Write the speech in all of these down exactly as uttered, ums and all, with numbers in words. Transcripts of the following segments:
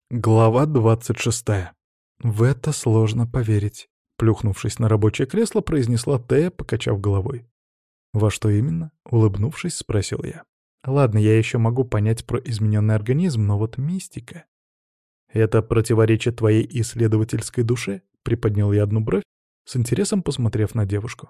Глава двадцать шестая. В это сложно поверить. Плюхнувшись на рабочее кресло, произнесла Тея, покачав головой. «Во что именно?» — улыбнувшись, спросил я. «Ладно, я еще могу понять про измененный организм, но вот мистика...» «Это противоречит твоей исследовательской душе?» — приподнял я одну бровь, с интересом посмотрев на девушку.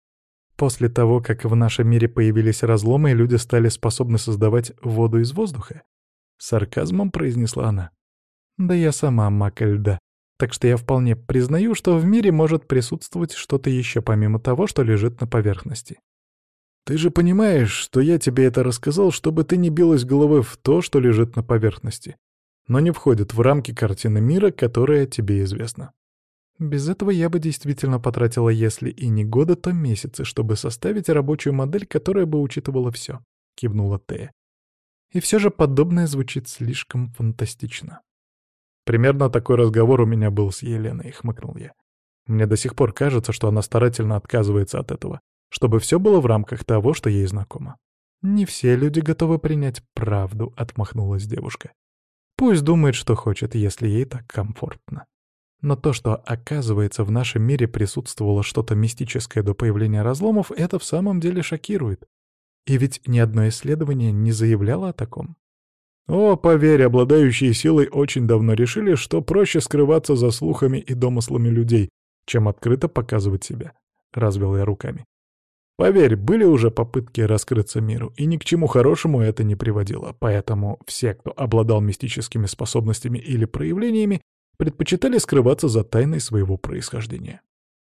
«После того, как в нашем мире появились разломы, и люди стали способны создавать воду из воздуха?» — сарказмом произнесла она. «Да я сама маг льда, так что я вполне признаю, что в мире может присутствовать что-то еще помимо того, что лежит на поверхности». «Ты же понимаешь, что я тебе это рассказал, чтобы ты не билась головой в то, что лежит на поверхности, но не входит в рамки картины мира, которая тебе известна». «Без этого я бы действительно потратила, если и не года, то месяцы, чтобы составить рабочую модель, которая бы учитывала все», — кивнула Тея. «И все же подобное звучит слишком фантастично». «Примерно такой разговор у меня был с Еленой», — хмыкнул я. «Мне до сих пор кажется, что она старательно отказывается от этого, чтобы все было в рамках того, что ей знакомо». «Не все люди готовы принять правду», — отмахнулась девушка. «Пусть думает, что хочет, если ей так комфортно. Но то, что, оказывается, в нашем мире присутствовало что-то мистическое до появления разломов, это в самом деле шокирует. И ведь ни одно исследование не заявляло о таком». «О, поверь, обладающие силой очень давно решили, что проще скрываться за слухами и домыслами людей, чем открыто показывать себя», — развел я руками. «Поверь, были уже попытки раскрыться миру, и ни к чему хорошему это не приводило, поэтому все, кто обладал мистическими способностями или проявлениями, предпочитали скрываться за тайной своего происхождения».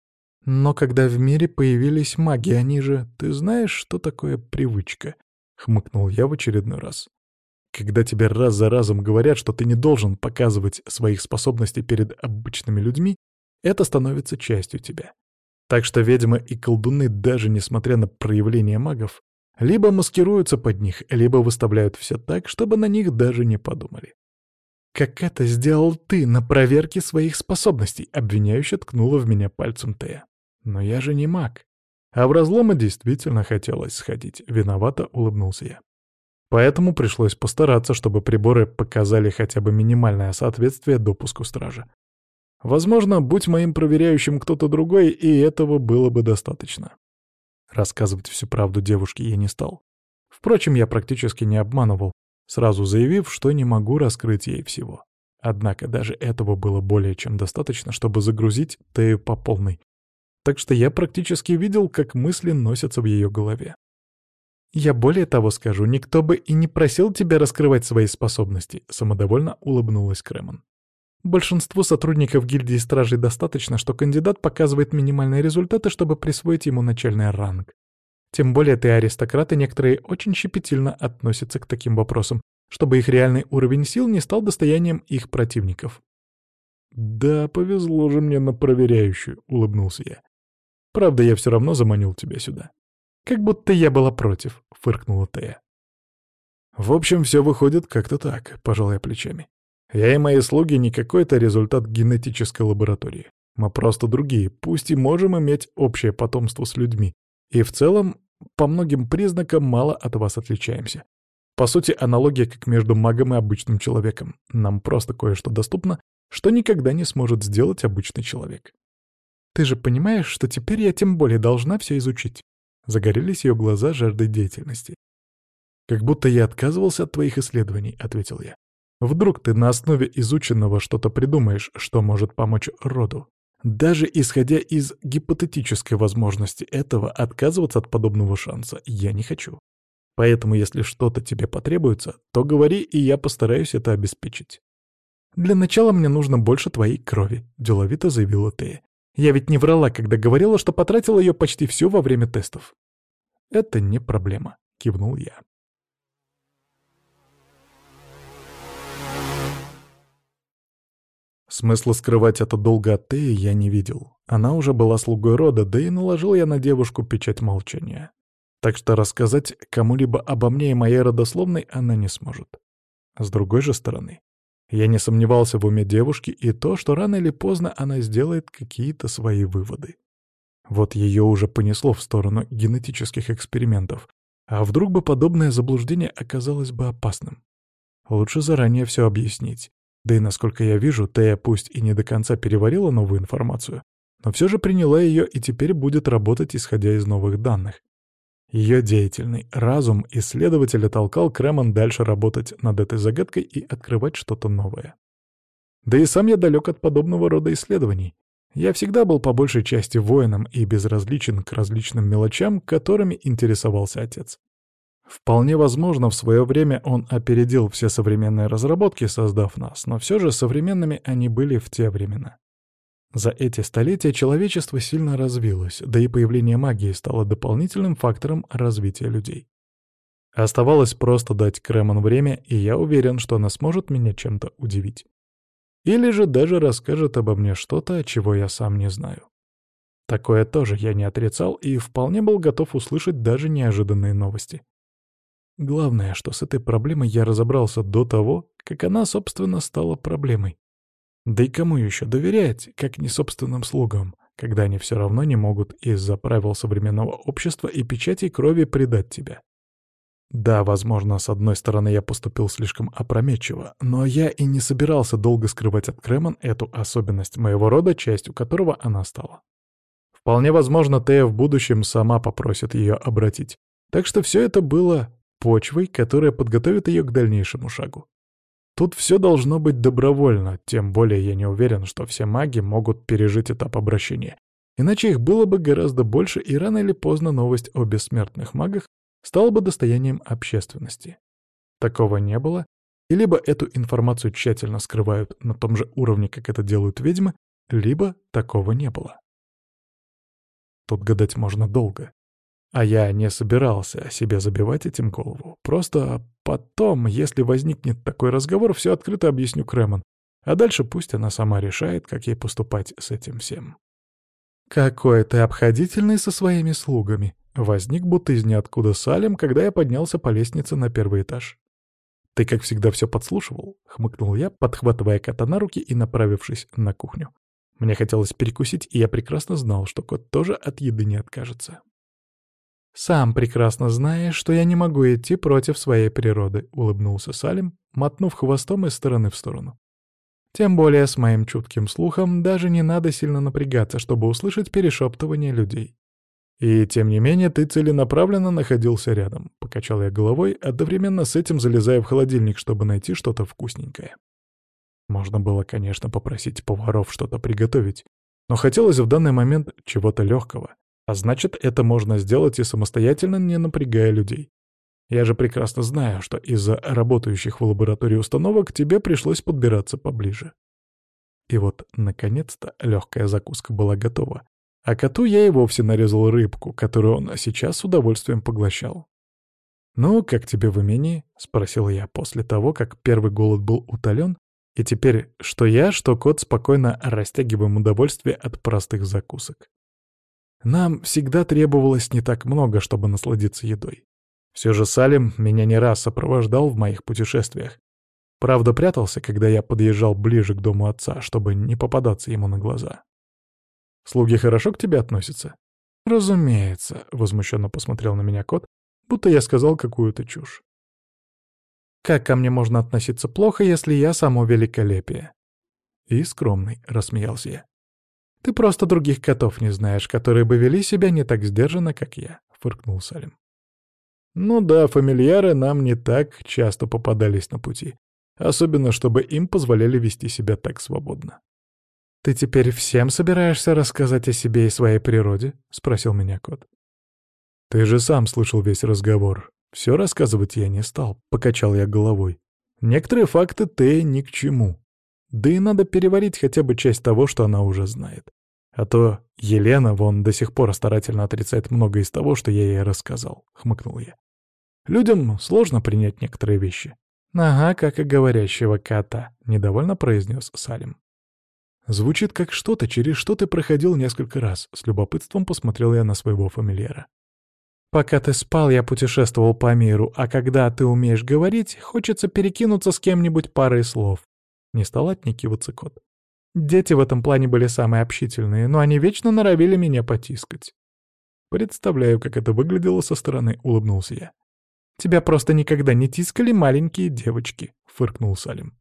«Но когда в мире появились маги, они же... Ты знаешь, что такое привычка?» — хмыкнул я в очередной раз. «Когда тебе раз за разом говорят, что ты не должен показывать своих способностей перед обычными людьми, это становится частью тебя. Так что ведьмы и колдуны, даже несмотря на проявления магов, либо маскируются под них, либо выставляют все так, чтобы на них даже не подумали». «Как это сделал ты на проверке своих способностей?» — обвиняюще ткнула в меня пальцем Тея. «Но я же не маг. А в разломы действительно хотелось сходить», — виновато улыбнулся я. Поэтому пришлось постараться, чтобы приборы показали хотя бы минимальное соответствие допуску стража. Возможно, будь моим проверяющим кто-то другой, и этого было бы достаточно. Рассказывать всю правду девушке я не стал. Впрочем, я практически не обманывал, сразу заявив, что не могу раскрыть ей всего. Однако даже этого было более чем достаточно, чтобы загрузить Тею по полной. Так что я практически видел, как мысли носятся в ее голове. «Я более того скажу, никто бы и не просил тебя раскрывать свои способности», — самодовольно улыбнулась Кремон. «Большинству сотрудников гильдии стражей достаточно, что кандидат показывает минимальные результаты, чтобы присвоить ему начальный ранг. Тем более ты аристократ, и некоторые очень щепетильно относятся к таким вопросам, чтобы их реальный уровень сил не стал достоянием их противников». «Да, повезло же мне на проверяющую», — улыбнулся я. «Правда, я все равно заманил тебя сюда». «Как будто я была против», — фыркнула Тея. «В общем, все выходит как-то так», — пожал я плечами. «Я и мои слуги не какой-то результат генетической лаборатории. Мы просто другие, пусть и можем иметь общее потомство с людьми. И в целом, по многим признакам мало от вас отличаемся. По сути, аналогия как между магом и обычным человеком. Нам просто кое-что доступно, что никогда не сможет сделать обычный человек». «Ты же понимаешь, что теперь я тем более должна все изучить?» Загорелись ее глаза жаждой деятельности. «Как будто я отказывался от твоих исследований», — ответил я. «Вдруг ты на основе изученного что-то придумаешь, что может помочь роду. Даже исходя из гипотетической возможности этого, отказываться от подобного шанса я не хочу. Поэтому, если что-то тебе потребуется, то говори, и я постараюсь это обеспечить». «Для начала мне нужно больше твоей крови», — деловито заявила Тея. «Я ведь не врала, когда говорила, что потратила ее почти всю во время тестов». «Это не проблема», — кивнул я. Смысла скрывать это долго от Теи я не видел. Она уже была слугой рода, да и наложил я на девушку печать молчания. Так что рассказать кому-либо обо мне и моей родословной она не сможет. С другой же стороны, я не сомневался в уме девушки и то, что рано или поздно она сделает какие-то свои выводы. Вот ее уже понесло в сторону генетических экспериментов. А вдруг бы подобное заблуждение оказалось бы опасным? Лучше заранее все объяснить. Да и, насколько я вижу, Тея пусть и не до конца переварила новую информацию, но все же приняла ее и теперь будет работать, исходя из новых данных. Ее деятельный разум исследователя толкал Кремон дальше работать над этой загадкой и открывать что-то новое. Да и сам я далек от подобного рода исследований. Я всегда был по большей части воином и безразличен к различным мелочам, которыми интересовался отец. Вполне возможно, в свое время он опередил все современные разработки, создав нас, но все же современными они были в те времена. За эти столетия человечество сильно развилось, да и появление магии стало дополнительным фактором развития людей. Оставалось просто дать Кремон время, и я уверен, что она сможет меня чем-то удивить. Или же даже расскажет обо мне что-то, чего я сам не знаю. Такое тоже я не отрицал и вполне был готов услышать даже неожиданные новости. Главное, что с этой проблемой я разобрался до того, как она, собственно, стала проблемой. Да и кому еще доверять, как не собственным слугам, когда они все равно не могут из-за правил современного общества и печати крови предать тебя? Да, возможно, с одной стороны я поступил слишком опрометчиво, но я и не собирался долго скрывать от Кремон эту особенность моего рода, частью которого она стала. Вполне возможно, Тея в будущем сама попросит ее обратить. Так что все это было почвой, которая подготовит ее к дальнейшему шагу. Тут все должно быть добровольно, тем более я не уверен, что все маги могут пережить этап обращения. Иначе их было бы гораздо больше, и рано или поздно новость о бессмертных магах стала бы достоянием общественности. Такого не было, и либо эту информацию тщательно скрывают на том же уровне, как это делают ведьмы, либо такого не было. Тут гадать можно долго. А я не собирался себе забивать этим голову. Просто потом, если возникнет такой разговор, все открыто объясню Кремон. А дальше пусть она сама решает, как ей поступать с этим всем. «Какой ты обходительный со своими слугами!» Возник будто из ниоткуда Салим, когда я поднялся по лестнице на первый этаж. «Ты, как всегда, все подслушивал?» — хмыкнул я, подхватывая кота на руки и направившись на кухню. Мне хотелось перекусить, и я прекрасно знал, что кот тоже от еды не откажется. «Сам прекрасно знаешь, что я не могу идти против своей природы», — улыбнулся Салим, мотнув хвостом из стороны в сторону. «Тем более с моим чутким слухом даже не надо сильно напрягаться, чтобы услышать перешептывание людей. И тем не менее ты целенаправленно находился рядом», — покачал я головой, одновременно с этим залезая в холодильник, чтобы найти что-то вкусненькое. Можно было, конечно, попросить поваров что-то приготовить, но хотелось в данный момент чего-то легкого. А значит, это можно сделать и самостоятельно, не напрягая людей. Я же прекрасно знаю, что из-за работающих в лаборатории установок тебе пришлось подбираться поближе. И вот, наконец-то, легкая закуска была готова. А коту я и вовсе нарезал рыбку, которую он сейчас с удовольствием поглощал. «Ну, как тебе в имении?» — спросил я после того, как первый голод был утолен, и теперь что я, что кот спокойно растягиваем удовольствие от простых закусок. Нам всегда требовалось не так много, чтобы насладиться едой. Все же Салим меня не раз сопровождал в моих путешествиях. Правда, прятался, когда я подъезжал ближе к дому отца, чтобы не попадаться ему на глаза. «Слуги хорошо к тебе относятся?» «Разумеется», — возмущенно посмотрел на меня кот, будто я сказал какую-то чушь. «Как ко мне можно относиться плохо, если я само великолепие?» «И скромный», — рассмеялся я. «Ты просто других котов не знаешь, которые бы вели себя не так сдержанно, как я», — фыркнул Салим. «Ну да, фамильяры нам не так часто попадались на пути, особенно чтобы им позволяли вести себя так свободно». «Ты теперь всем собираешься рассказать о себе и своей природе?» — спросил меня кот. «Ты же сам слышал весь разговор. Все рассказывать я не стал», — покачал я головой. «Некоторые факты ты ни к чему. Да и надо переварить хотя бы часть того, что она уже знает. А то Елена вон до сих пор старательно отрицает многое из того, что я ей рассказал», — хмыкнул я. «Людям сложно принять некоторые вещи». «Ага, как и говорящего кота», — недовольно произнес Салим. «Звучит как что-то, через что ты проходил несколько раз», — с любопытством посмотрел я на своего фамильяра. «Пока ты спал, я путешествовал по миру, а когда ты умеешь говорить, хочется перекинуться с кем-нибудь парой слов». Не стал отнекиваться кот. «Дети в этом плане были самые общительные, но они вечно норовили меня потискать». «Представляю, как это выглядело со стороны», — улыбнулся я. «Тебя просто никогда не тискали маленькие девочки», — фыркнул Салим.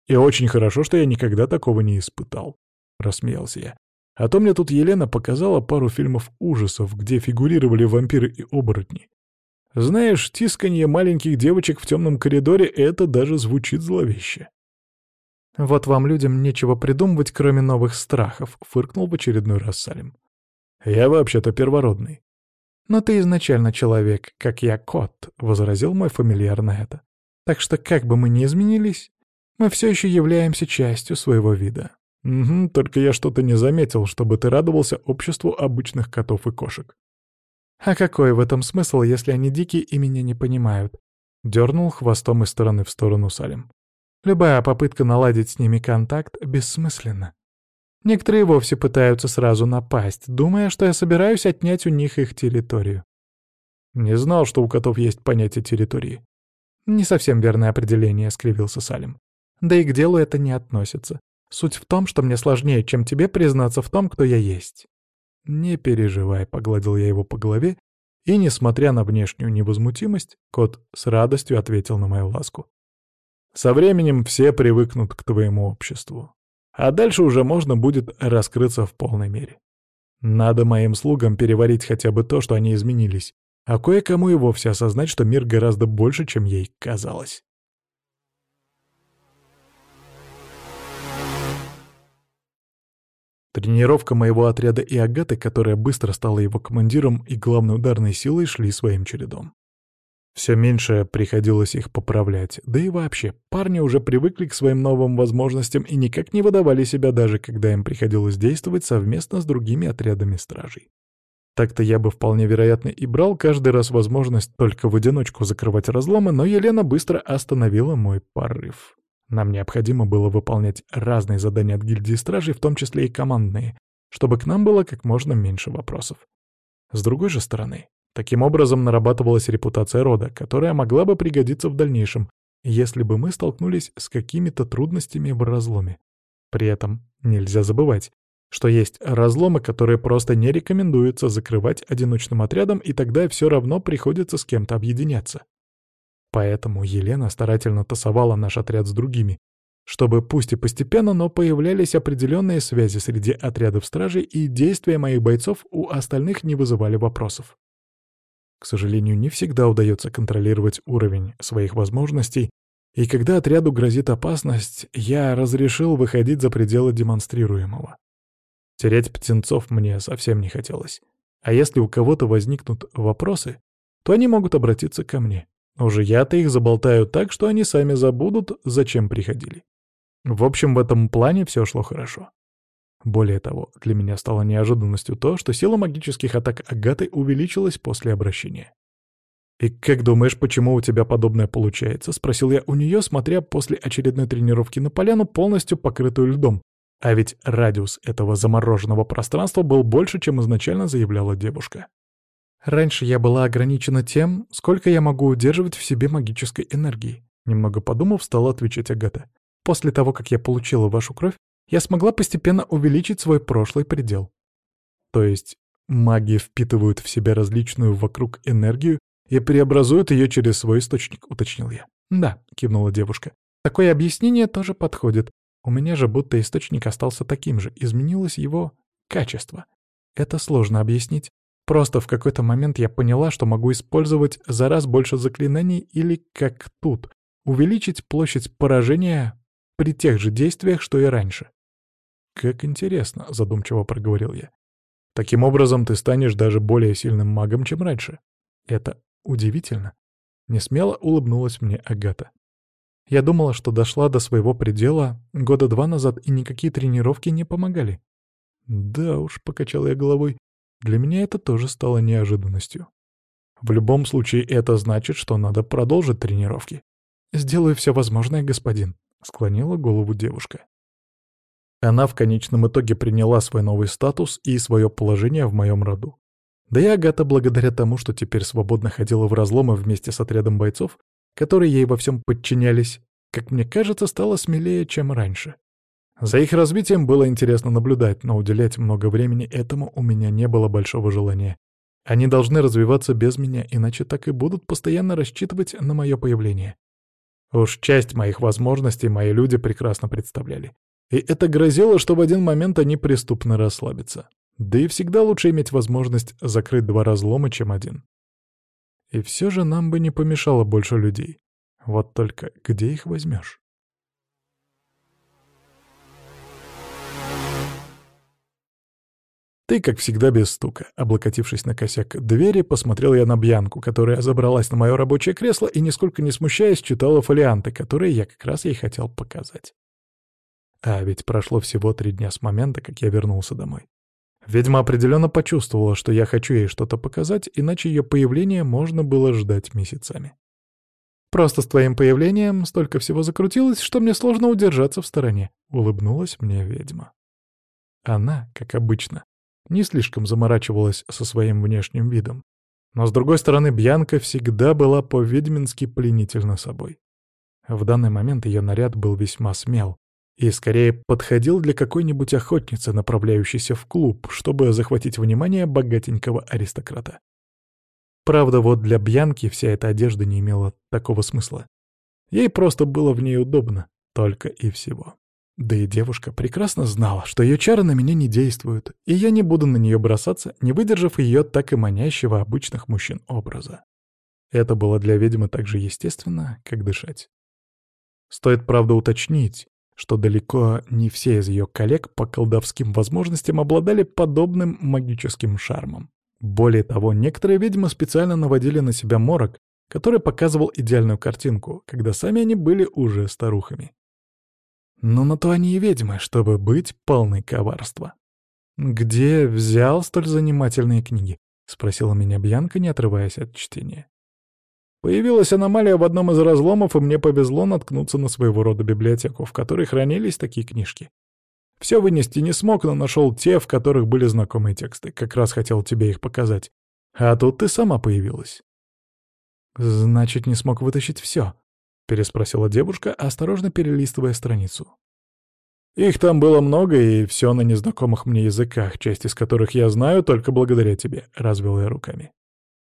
И очень хорошо, что я никогда такого не испытал», — рассмеялся я. «А то мне тут Елена показала пару фильмов ужасов, где фигурировали вампиры и оборотни. Знаешь, тисканье маленьких девочек в темном коридоре — это даже звучит зловеще». «Вот вам, людям, нечего придумывать, кроме новых страхов», — фыркнул в очередной раз Салим. «Я вообще-то первородный». «Но ты изначально человек, как я кот», — возразил мой фамильяр на это. «Так что, как бы мы ни изменились, мы все еще являемся частью своего вида». «Угу, только я что-то не заметил, чтобы ты радовался обществу обычных котов и кошек». «А какой в этом смысл, если они дикие и меня не понимают?» — дернул хвостом из стороны в сторону Салим. «Любая попытка наладить с ними контакт бессмысленна. Некоторые вовсе пытаются сразу напасть, думая, что я собираюсь отнять у них их территорию». «Не знал, что у котов есть понятие территории». «Не совсем верное определение», — скривился Салим. «Да и к делу это не относится. Суть в том, что мне сложнее, чем тебе признаться в том, кто я есть». «Не переживай», — погладил я его по голове, и, несмотря на внешнюю невозмутимость, кот с радостью ответил на мою ласку. «Со временем все привыкнут к твоему обществу, а дальше уже можно будет раскрыться в полной мере. Надо моим слугам переварить хотя бы то, что они изменились, а кое-кому и вовсе осознать, что мир гораздо больше, чем ей казалось». Тренировка моего отряда и Агаты, которая быстро стала его командиром и главной ударной силой, шли своим чередом. Все меньше приходилось их поправлять, да и вообще, парни уже привыкли к своим новым возможностям и никак не выдавали себя, даже когда им приходилось действовать совместно с другими отрядами стражей. Так-то я бы вполне вероятно и брал каждый раз возможность только в одиночку закрывать разломы, но Елена быстро остановила мой порыв. Нам необходимо было выполнять разные задания от гильдии стражей, в том числе и командные, чтобы к нам было как можно меньше вопросов. С другой же стороны, таким образом нарабатывалась репутация рода, которая могла бы пригодиться в дальнейшем, если бы мы столкнулись с какими-то трудностями в разломе. При этом нельзя забывать, что есть разломы, которые просто не рекомендуется закрывать одиночным отрядом, и тогда все равно приходится с кем-то объединяться. Поэтому Елена старательно тасовала наш отряд с другими, чтобы пусть и постепенно, но появлялись определенные связи среди отрядов стражей, и действия моих бойцов у остальных не вызывали вопросов. К сожалению, не всегда удается контролировать уровень своих возможностей, и когда отряду грозит опасность, я разрешил выходить за пределы демонстрируемого. Терять птенцов мне совсем не хотелось. А если у кого-то возникнут вопросы, то они могут обратиться ко мне. Уже я-то их заболтаю так, что они сами забудут, зачем приходили. В общем, в этом плане все шло хорошо. Более того, для меня стало неожиданностью то, что сила магических атак Агаты увеличилась после обращения. «И как думаешь, почему у тебя подобное получается?» — спросил я у нее, смотря после очередной тренировки на поляну, полностью покрытую льдом. А ведь радиус этого замороженного пространства был больше, чем изначально заявляла девушка. «Раньше я была ограничена тем, сколько я могу удерживать в себе магической энергии», — немного подумав, стала отвечать Агата. «После того, как я получила вашу кровь, я смогла постепенно увеличить свой прошлый предел». «То есть маги впитывают в себя различную вокруг энергию и преобразуют ее через свой источник», — уточнил я. «Да», — кивнула девушка. «Такое объяснение тоже подходит. У меня же будто источник остался таким же, изменилось его качество. Это сложно объяснить. Просто в какой-то момент я поняла, что могу использовать за раз больше заклинаний или, как тут, увеличить площадь поражения при тех же действиях, что и раньше». «Как интересно», — задумчиво проговорил я. «Таким образом ты станешь даже более сильным магом, чем раньше». «Это удивительно». Несмело улыбнулась мне Агата. «Я думала, что дошла до своего предела года два назад, и никакие тренировки не помогали». «Да уж», — покачал я головой, — для меня это тоже стало неожиданностью. В любом случае, это значит, что надо продолжить тренировки. «Сделаю все возможное, господин», — склонила голову девушка. Она в конечном итоге приняла свой новый статус и свое положение в моем роду. Да и Агата, благодаря тому, что теперь свободно ходила в разломы вместе с отрядом бойцов, которые ей во всем подчинялись, как мне кажется, стала смелее, чем раньше. За их развитием было интересно наблюдать, но уделять много времени этому у меня не было большого желания. Они должны развиваться без меня, иначе так и будут постоянно рассчитывать на мое появление. Уж часть моих возможностей мои люди прекрасно представляли. И это грозило, что в один момент они преступно расслабятся. Да и всегда лучше иметь возможность закрыть два разлома, чем один. И все же нам бы не помешало больше людей. Вот только где их возьмешь? Ты, как всегда, без стука. Облокотившись на косяк двери, посмотрел я на Бьянку, которая забралась на мое рабочее кресло и, нисколько не смущаясь, читала фолианты, которые я как раз ей хотел показать. А ведь прошло всего три дня с момента, как я вернулся домой. Ведьма определенно почувствовала, что я хочу ей что-то показать, иначе ее появление можно было ждать месяцами. «Просто с твоим появлением столько всего закрутилось, что мне сложно удержаться в стороне», — улыбнулась мне ведьма. Она, как обычно, не слишком заморачивалась со своим внешним видом. Но, с другой стороны, Бьянка всегда была по-ведьмински пленительна собой. В данный момент ее наряд был весьма смел и скорее подходил для какой-нибудь охотницы, направляющейся в клуб, чтобы захватить внимание богатенького аристократа. Правда, вот для Бьянки вся эта одежда не имела такого смысла. Ей просто было в ней удобно, только и всего. Да и девушка прекрасно знала, что ее чары на меня не действуют, и я не буду на нее бросаться, не выдержав ее так и манящего обычных мужчин образа. Это было для ведьмы так же естественно, как дышать. Стоит, правда, уточнить, что далеко не все из ее коллег по колдовским возможностям обладали подобным магическим шармом. Более того, некоторые ведьмы специально наводили на себя морок, который показывал идеальную картинку, когда сами они были уже старухами. Но на то они и ведьмы, чтобы быть полны коварства. «Где взял столь занимательные книги?» — спросила меня Бьянка, не отрываясь от чтения. Появилась аномалия в одном из разломов, и мне повезло наткнуться на своего рода библиотеку, в которой хранились такие книжки. Все вынести не смог, но нашел те, в которых были знакомые тексты. Как раз хотел тебе их показать. А тут ты сама появилась. «Значит, не смог вытащить все?» — переспросила девушка, осторожно перелистывая страницу. «Их там было много, и все на незнакомых мне языках, часть из которых я знаю только благодаря тебе», — развел я руками.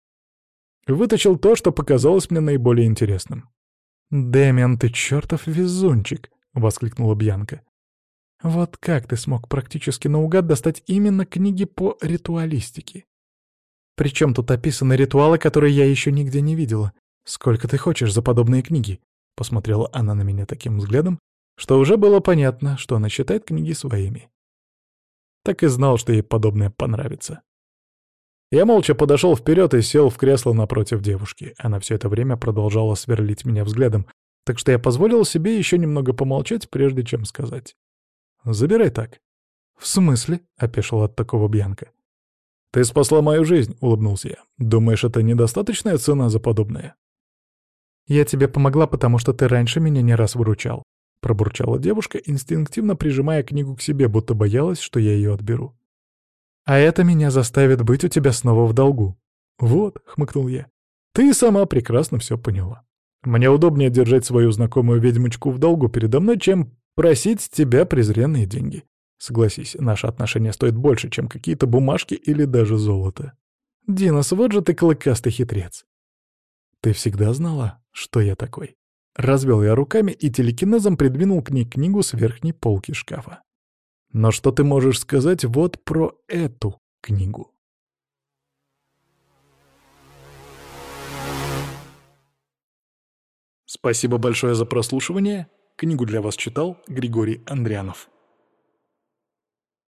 Вытащил то, что показалось мне наиболее интересным. «Дэмиан, ты чертов везунчик!» — воскликнула Бьянка. «Вот как ты смог практически наугад достать именно книги по ритуалистике? Причем тут описаны ритуалы, которые я еще нигде не видела. Сколько ты хочешь за подобные книги?» Посмотрела она на меня таким взглядом, что уже было понятно, что она считает книги своими. Так и знал, что ей подобное понравится. Я молча подошел вперед и сел в кресло напротив девушки. Она все это время продолжала сверлить меня взглядом, так что я позволил себе еще немного помолчать, прежде чем сказать. «Забирай так». «В смысле?» — опешила от такого Бьянка. «Ты спасла мою жизнь», — улыбнулся я. «Думаешь, это недостаточная цена за подобное?» «Я тебе помогла, потому что ты раньше меня не раз выручал», — пробурчала девушка, инстинктивно прижимая книгу к себе, будто боялась, что я ее отберу. «А это меня заставит быть у тебя снова в долгу». «Вот», — хмыкнул я, — «ты сама прекрасно все поняла. Мне удобнее держать свою знакомую ведьмочку в долгу передо мной, чем просить с тебя презренные деньги. Согласись, наши отношения стоят больше, чем какие-то бумажки или даже золото. Динос, вот же ты клыкастый хитрец». «Ты всегда знала, что я такой?» Развел я руками и телекинезом придвинул к ней книгу с верхней полки шкафа. «Но что ты можешь сказать вот про эту книгу?» Спасибо большое за прослушивание. Книгу для вас читал Григорий Андрянов.